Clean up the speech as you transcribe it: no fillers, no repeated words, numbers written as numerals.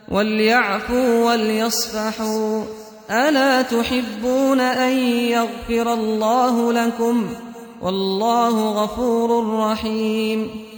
وليعفوا وليصفحوا ألا تحبون أن يغفر الله لكم والله غفور رحيم